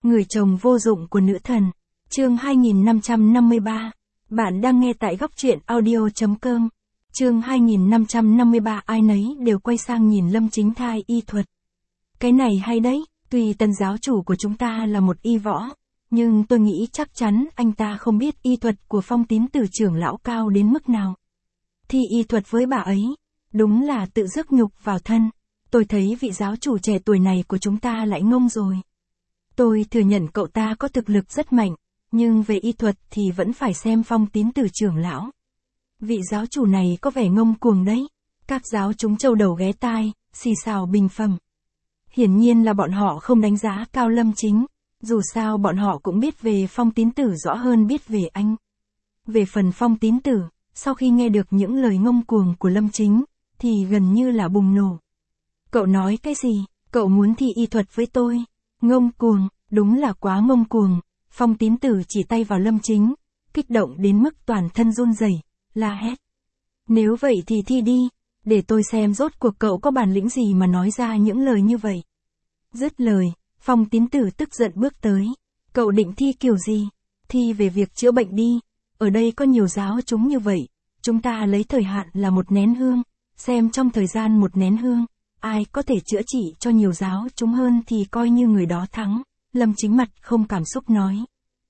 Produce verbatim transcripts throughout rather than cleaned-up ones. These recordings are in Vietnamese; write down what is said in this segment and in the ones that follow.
Người chồng vô dụng của nữ thần. Chương hai nghìn năm trăm năm mươi ba. Bạn đang nghe tại góc truyện audio.com. Chương hai nghìn năm trăm năm mươi ba. Ai nấy đều quay sang nhìn Lâm Chính thai y thuật. Cái này hay đấy, tuy tân giáo chủ của chúng ta là một y võ, nhưng tôi nghĩ chắc chắn anh ta không biết y thuật của Phong Tín Tử trưởng lão cao đến mức nào. Thi y thuật với bà ấy, đúng là tự rước nhục vào thân. Tôi thấy vị giáo chủ trẻ tuổi này của chúng ta lại ngông rồi. Tôi thừa nhận cậu ta có thực lực rất mạnh, nhưng về y thuật thì vẫn phải xem Phong Tín Tử trưởng lão. Vị giáo chủ này có vẻ ngông cuồng đấy. Các giáo chúng châu đầu ghé tai, xì xào bình phẩm. Hiển nhiên là bọn họ không đánh giá cao Lâm Chính, dù sao bọn họ cũng biết về Phong Tín Tử rõ hơn biết về anh. Về phần Phong Tín Tử, sau khi nghe được những lời ngông cuồng của Lâm Chính, thì gần như là bùng nổ. Cậu nói cái gì? Cậu muốn thi y thuật với tôi? Ngông cuồng, đúng là quá ngông cuồng. Phong Tín Tử chỉ tay vào Lâm Chính, kích động đến mức toàn thân run rẩy, la hét. Nếu vậy thì thi đi, để tôi xem rốt cuộc cậu có bản lĩnh gì mà nói ra những lời như vậy. Dứt lời, Phong Tín Tử tức giận bước tới. Cậu định thi kiểu gì? Thi về việc chữa bệnh đi. Ở đây có nhiều giáo chúng như vậy. Chúng ta lấy thời hạn là một nén hương. Xem trong thời gian một nén hương, ai có thể chữa trị cho nhiều giáo chúng hơn thì coi như người đó thắng. Lâm Chính mặt không cảm xúc nói.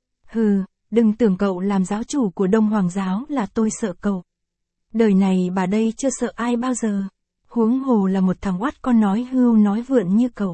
Hừ, đừng tưởng cậu làm giáo chủ của Đông Hoàng giáo là tôi sợ cậu. Đời này bà đây chưa sợ ai bao giờ. Huống hồ là một thằng oát con nói hưu nói vượn như cậu.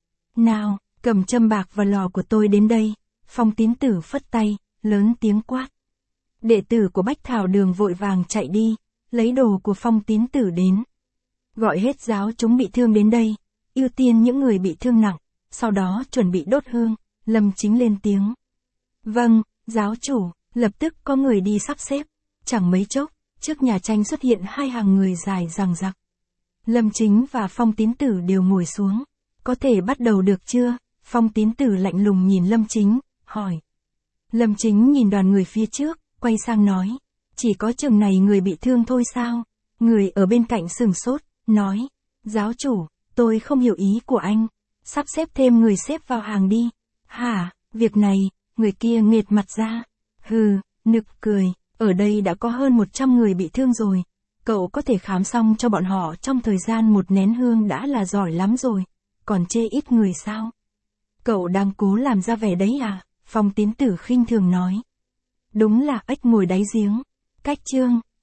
Nào, cầm châm bạc và lò của tôi đến đây. Phong Tín Tử phất tay, lớn tiếng quát. Đệ tử của Bách Thảo Đường vội vàng chạy đi, lấy đồ của Phong Tín Tử đến. Gọi hết giáo chúng bị thương đến đây, ưu tiên những người bị thương nặng, sau đó chuẩn bị đốt hương. Lâm Chính lên tiếng. Vâng, giáo chủ. Lập tức có người đi sắp xếp. Chẳng mấy chốc, trước nhà tranh xuất hiện hai hàng người dài dằng dặc. Lâm Chính và Phong Tín Tử đều ngồi xuống. Có thể bắt đầu được chưa? Phong Tín Tử lạnh lùng nhìn Lâm Chính, hỏi. Lâm Chính nhìn đoàn người phía trước, quay sang nói. Chỉ có chừng này người bị thương thôi sao? Người ở bên cạnh sửng sốt, nói. Giáo chủ, tôi không hiểu ý của anh. Sắp xếp thêm người xếp vào hàng đi. Hả, việc này, người kia nghệt mặt ra. Hừ, nực cười, ở đây đã có hơn một trăm người bị thương rồi. Cậu có thể khám xong cho bọn họ trong thời gian một nén hương đã là giỏi lắm rồi. Còn chê ít người sao? Cậu đang cố làm ra vẻ đấy à? Phong Tín Tử khinh thường nói. Đúng là ếch ngồi đáy giếng. Cách chương.